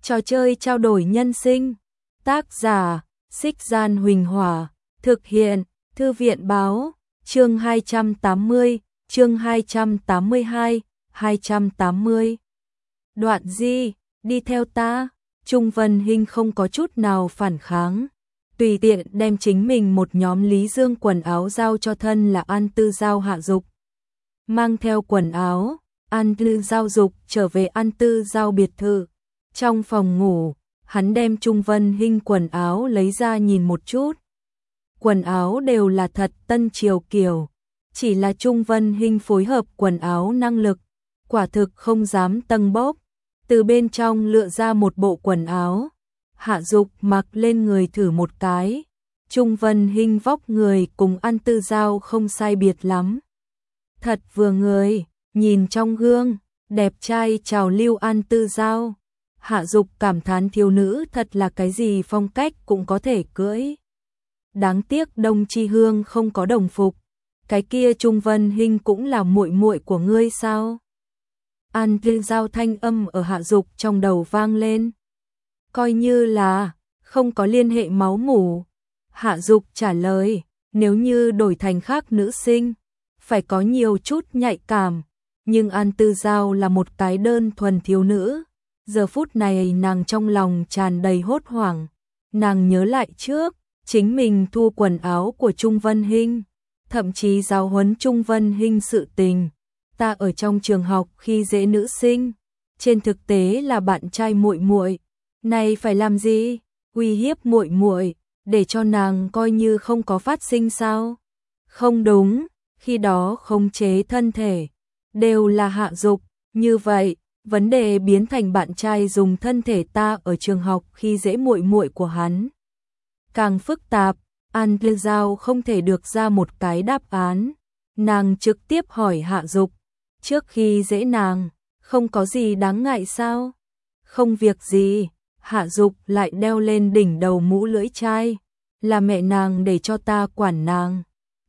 Trò chơi trao đổi nhân sinh. Tác giả: Xích Gian Huỳnh Hỏa. Thực hiện: Thư viện Báo. Chương 280, chương 282, 280. Đoạn Di, đi theo ta. Trung Vân Hinh không có chút nào phản kháng, tùy tiện đem chính mình một nhóm Lý Dương quần áo giao cho thân là An Tư Giao Hạ Dục. Mang theo quần áo, An Tư Giao Dục trở về An Tư Giao biệt thự. Trong phòng ngủ, hắn đem Trung Vân Hinh quần áo lấy ra nhìn một chút. Quần áo đều là thật tân triều kiểu, chỉ là Trung Vân Hinh phối hợp quần áo năng lực, quả thực không dám tâng bốc. Từ bên trong lựa ra một bộ quần áo, Hạ Dục mặc lên người thử một cái. Trung Vân Hinh vóc người cùng An Tư Giao không sai biệt lắm. Thật vừa người, nhìn trong gương, đẹp trai trào lưu An Tư Giao. Hạ Dục cảm thán thiếu nữ thật là cái gì phong cách cũng có thể cưỡi. Đáng tiếc Đông Chi Hương không có đồng phục. Cái kia Trung Vân Hinh cũng là muội muội của ngươi sao? An Tư Giao thanh âm ở Hạ Dục trong đầu vang lên. Coi như là không có liên hệ máu mủ. Hạ Dục trả lời, nếu như đổi thành khác nữ sinh, phải có nhiều chút nhạy cảm. Nhưng An Tư Giao là một cái đơn thuần thiếu nữ. Giờ phút này nàng trong lòng tràn đầy hốt hoảng. Nàng nhớ lại trước, chính mình thu quần áo của Trung Vân Hinh, thậm chí giáo huấn Trung Vân Hinh sự tình. Ta ở trong trường học khi dễ nữ sinh, trên thực tế là bạn trai muội muội, này phải làm gì? Uy hiếp muội muội, để cho nàng coi như không có phát sinh sao? Không đúng, khi đó khống chế thân thể đều là Hạ Dục, như vậy, vấn đề biến thành bạn trai dùng thân thể ta ở trường học khi dễ muội muội của hắn. Càng phức tạp, An Tư Giao không thể được ra một cái đáp án, nàng trực tiếp hỏi Hạ Dục. Trước khi dễ nàng, không có gì đáng ngại sao? Không việc gì, Hạ Dục lại đeo lên đỉnh đầu mũ lưỡi chai. Là mẹ nàng để cho ta quản nàng.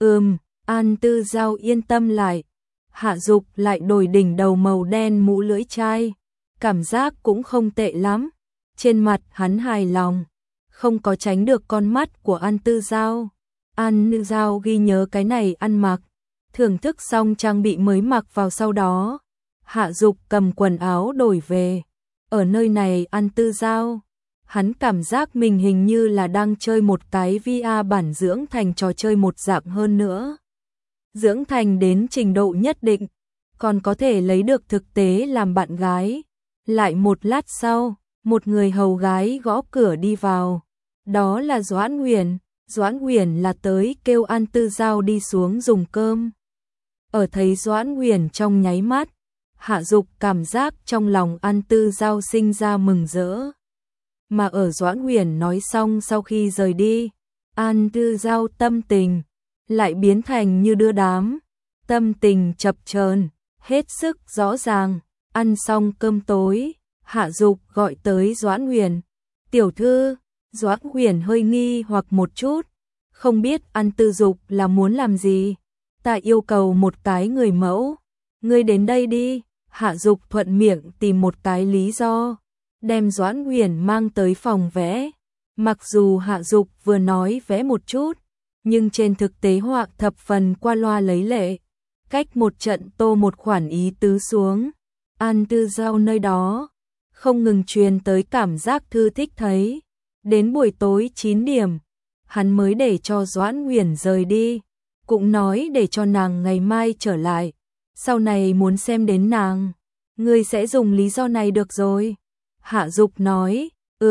An Tư Giao yên tâm lại. Hạ Dục lại đổi đỉnh đầu màu đen mũ lưỡi chai. Cảm giác cũng không tệ lắm. Trên mặt hắn hài lòng, không có tránh được con mắt của An Tư Giao. An Tư Giao ghi nhớ cái này ăn mặc. Thưởng thức xong trang bị mới mặc vào sau đó, Hạ Dục cầm quần áo đổi về. Ở nơi này An Tư Giao, hắn cảm giác mình hình như là đang chơi một cái VR bản dưỡng thành trò chơi một dạng hơn nữa. Dưỡng thành đến trình độ nhất định, còn có thể lấy được thực tế làm bạn gái. Lại một lát sau, một người hầu gái gõ cửa đi vào. Đó là Doãn Huyền. Doãn Huyền là tới kêu An Tư Giao đi xuống dùng cơm. Ở thấy Doãn Huyền trong nháy mắt, Hạ Dục cảm giác trong lòng An Tư Giao sinh ra mừng rỡ. Mà ở Doãn Huyền nói xong sau khi rời đi, An Tư Giao tâm tình lại biến thành như đưa đám, tâm tình chập chờn, hết sức rõ ràng. Ăn xong cơm tối, Hạ Dục gọi tới Doãn Huyền. Tiểu thư. Doãn Huyền hơi nghi hoặc một chút, không biết An Tư Dục là muốn làm gì. Ta yêu cầu một cái người mẫu, ngươi đến đây đi. Hạ Dục thuận miệng tìm một cái lý do, đem Doãn Huyền mang tới phòng vẽ. Mặc dù Hạ Dục vừa nói vẽ một chút, nhưng trên thực tế họa thập phần qua loa lấy lệ, cách một trận tô một khoản ý tứ xuống. An Tư Giao nơi đó không ngừng truyền tới cảm giác thư thích thấy. Đến buổi tối 9 điểm, hắn mới để cho Doãn Huyền rời đi, cũng nói để cho nàng ngày mai trở lại. Sau này muốn xem đến nàng, ngươi sẽ dùng lý do này được rồi. Hạ Dục nói,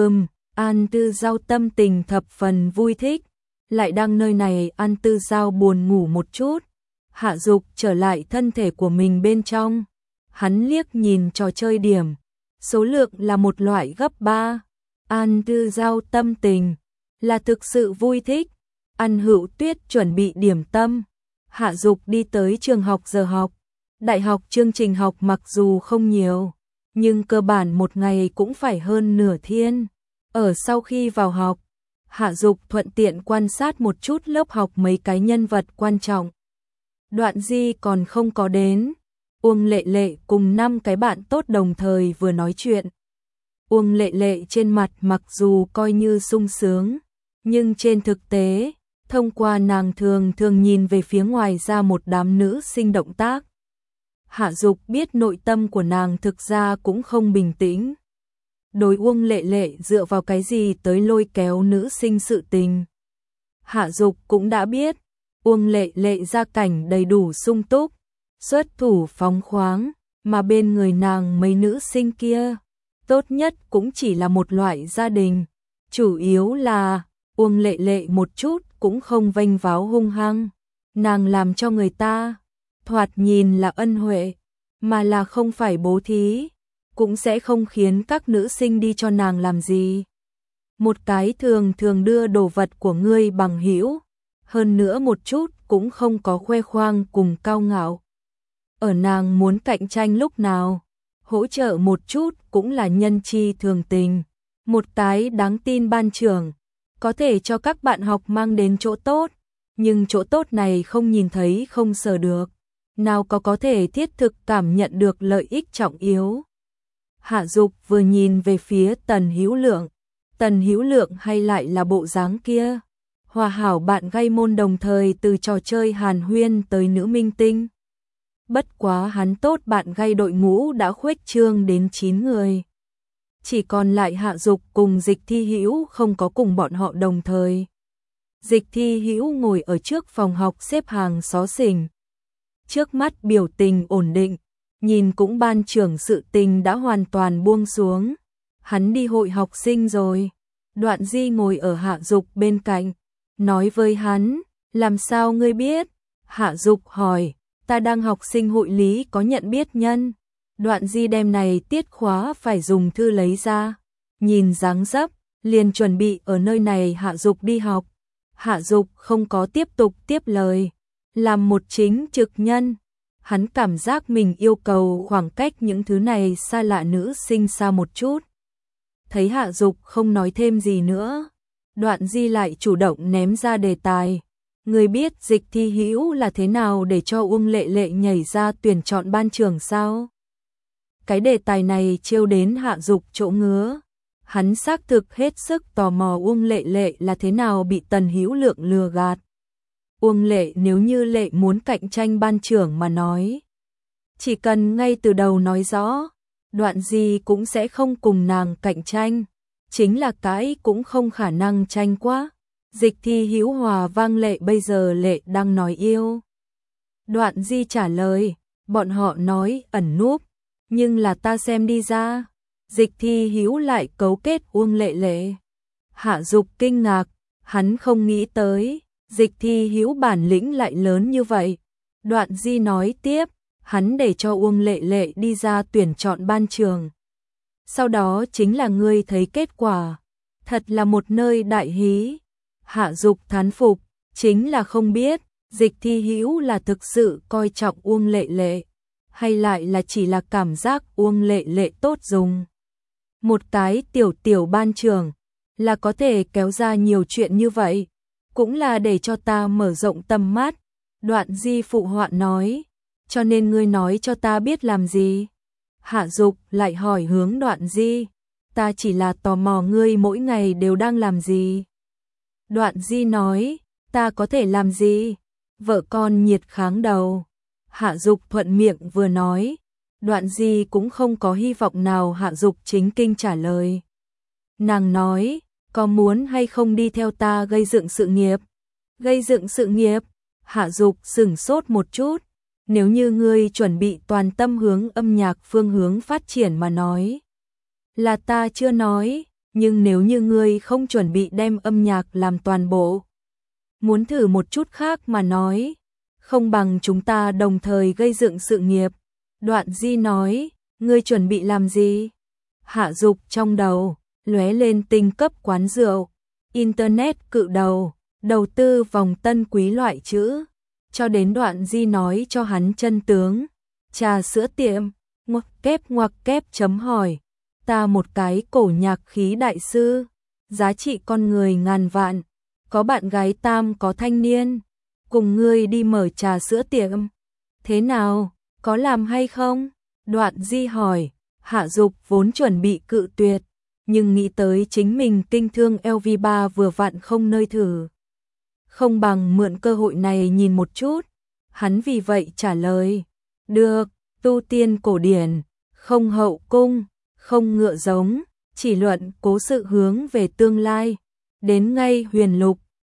An Tư Giao tâm tình thập phần vui thích. Lại đang nơi này An Tư Giao buồn ngủ một chút. Hạ Dục trở lại thân thể của mình bên trong. Hắn liếc nhìn trò chơi điểm, số lượng là một loại gấp 3. An Tư Giao tâm tình là thực sự vui thích. An Hữu Tuyết chuẩn bị điểm tâm. Hạ Dục đi tới trường học giờ học. Đại học chương trình học mặc dù không nhiều, nhưng cơ bản một ngày cũng phải hơn nửa thiên. Ở sau khi vào học, Hạ Dục thuận tiện quan sát một chút lớp học mấy cái nhân vật quan trọng. Đoạn Di còn không có đến. Uông Lệ Lệ cùng 5 cái bạn tốt đồng thời vừa nói chuyện. Uông Lệ Lệ trên mặt mặc dù coi như sung sướng, nhưng trên thực tế, thông qua nàng thường thường nhìn về phía ngoài ra một đám nữ sinh động tác. Hạ Dục biết nội tâm của nàng thực ra cũng không bình tĩnh. Đối Uông Lệ Lệ dựa vào cái gì tới lôi kéo nữ sinh sự tình. Hạ Dục cũng đã biết, Uông Lệ Lệ gia cảnh đầy đủ sung túc, xuất thủ phóng khoáng, mà bên người nàng mấy nữ sinh kia, tốt nhất cũng chỉ là một loại gia đình. Chủ yếu là, Uông Lệ Lệ một chút cũng không vênh váo hung hăng, nàng làm cho người ta, thoạt nhìn là ân huệ, mà là không phải bố thí, cũng sẽ không khiến các nữ sinh đi cho nàng làm gì. Một cái thường thường đưa đồ vật của ngươi bằng hữu, hơn nữa một chút cũng không có khoe khoang cùng cao ngạo. Ở nàng muốn cạnh tranh lúc nào, hỗ trợ một chút cũng là nhân chi thường tình. Một cái đáng tin ban trưởng, có thể cho các bạn học mang đến chỗ tốt, nhưng chỗ tốt này không nhìn thấy không sờ được, nào có thể thiết thực cảm nhận được lợi ích trọng yếu. Hạ Dục vừa nhìn về phía Tần Hữu Lượng hay lại là bộ dáng kia, hòa hảo bạn gây môn đồng thời từ trò chơi hàn huyên tới nữ minh tinh. Bất quá hắn tốt bạn gây đội ngũ đã khuếch trương đến 9 người. Chỉ còn lại Hạ Dục cùng Dịch Thi Hữu không có cùng bọn họ đồng thời. Dịch Thi Hữu ngồi ở trước phòng học xếp hàng xó xỉnh. Trước mắt biểu tình ổn định, nhìn cũng ban trưởng sự tình đã hoàn toàn buông xuống. Hắn đi hội học sinh rồi. Đoạn Di ngồi ở Hạ Dục bên cạnh, nói với hắn, làm sao ngươi biết? Hạ Dục hỏi, ta đang học sinh hội lý có nhận biết nhân. Đoạn Di đem này tiết khóa phải dùng thư lấy ra, nhìn dáng dấp, liền chuẩn bị ở nơi này Hạ Dục đi học. Hạ Dục không có tiếp tục tiếp lời, làm một chính trực nhân. Hắn cảm giác mình yêu cầu khoảng cách những thứ này xa lạ nữ sinh xa một chút. Thấy Hạ Dục không nói thêm gì nữa, Đoạn Di lại chủ động ném ra đề tài. Người biết Dịch Thi Hữu là thế nào để cho Uông Lệ Lệ nhảy ra tuyển chọn ban trưởng sao? Cái đề tài này trêu đến Hạ Dục chỗ ngứa. Hắn xác thực hết sức tò mò Uông Lệ Lệ là thế nào bị Tần Hữu Lượng lừa gạt. Uông Lệ nếu như Lệ muốn cạnh tranh ban trưởng mà nói, chỉ cần ngay từ đầu nói rõ, Đoạn Di cũng sẽ không cùng nàng cạnh tranh, chính là cái cũng không khả năng tranh quá. Dịch Thi Hữu hòa vang Lệ bây giờ Lệ đang nói yêu. Đoạn Di trả lời, bọn họ nói ẩn núp, nhưng là ta xem đi ra. Dịch Thi Hữu lại cấu kết Uông Lệ Lệ. Hạ Dục kinh ngạc, hắn không nghĩ tới, Dịch Thi Hữu bản lĩnh lại lớn như vậy. Đoạn Di nói tiếp, hắn để cho Uông Lệ Lệ đi ra tuyển chọn ban trường. Sau đó chính là ngươi thấy kết quả, thật là một nơi đại hí. Hạ Dục thán phục, chính là không biết, Dịch Thi Hữu là thực sự coi trọng Uông Lệ Lệ, hay lại là chỉ là cảm giác Uông Lệ Lệ tốt dùng. Một cái tiểu ban trường, là có thể kéo ra nhiều chuyện như vậy, cũng là để cho ta mở rộng tầm mắt. Đoạn Di phụ họa nói, cho nên ngươi nói cho ta biết làm gì? Hạ Dục lại hỏi hướng Đoạn Di, ta chỉ là tò mò ngươi mỗi ngày đều đang làm gì. Đoạn Di nói, ta có thể làm gì? Vợ con nhiệt kháng đầu. Hạ Dục thuận miệng vừa nói, Đoạn Di cũng không có hy vọng nào Hạ Dục chính kinh trả lời. Nàng nói, có muốn hay không đi theo ta gây dựng sự nghiệp? Gây dựng sự nghiệp? Hạ Dục sửng sốt một chút, nếu như ngươi chuẩn bị toàn tâm hướng âm nhạc phương hướng phát triển mà nói. Là ta chưa nói, nhưng nếu như ngươi không chuẩn bị đem âm nhạc làm toàn bộ, muốn thử một chút khác mà nói, không bằng chúng ta đồng thời gây dựng sự nghiệp. Đoạn Di nói, ngươi chuẩn bị làm gì? Hạ Dục trong đầu lóe lên tinh cấp quán rượu, internet cự đầu tư vòng tân quý loại chữ, cho đến Đoạn Di nói cho hắn chân tướng. Trà sữa tiệm, ngoặc kép chấm hỏi, ta một cái cổ nhạc khí đại sư, giá trị con người ngàn vạn, có bạn gái tam có thanh niên, cùng ngươi đi mở trà sữa tiệm. Thế nào, có làm hay không? Đoạn Di hỏi. Hạ Dục vốn chuẩn bị cự tuyệt, nhưng nghĩ tới chính mình kinh thương LV3 vừa vặn không nơi thử. Không bằng mượn cơ hội này nhìn một chút, hắn vì vậy trả lời, được, tu tiên cổ điển, không hậu cung, không ngựa giống, chỉ luận cố sự hướng về tương lai, đến ngay huyền lục,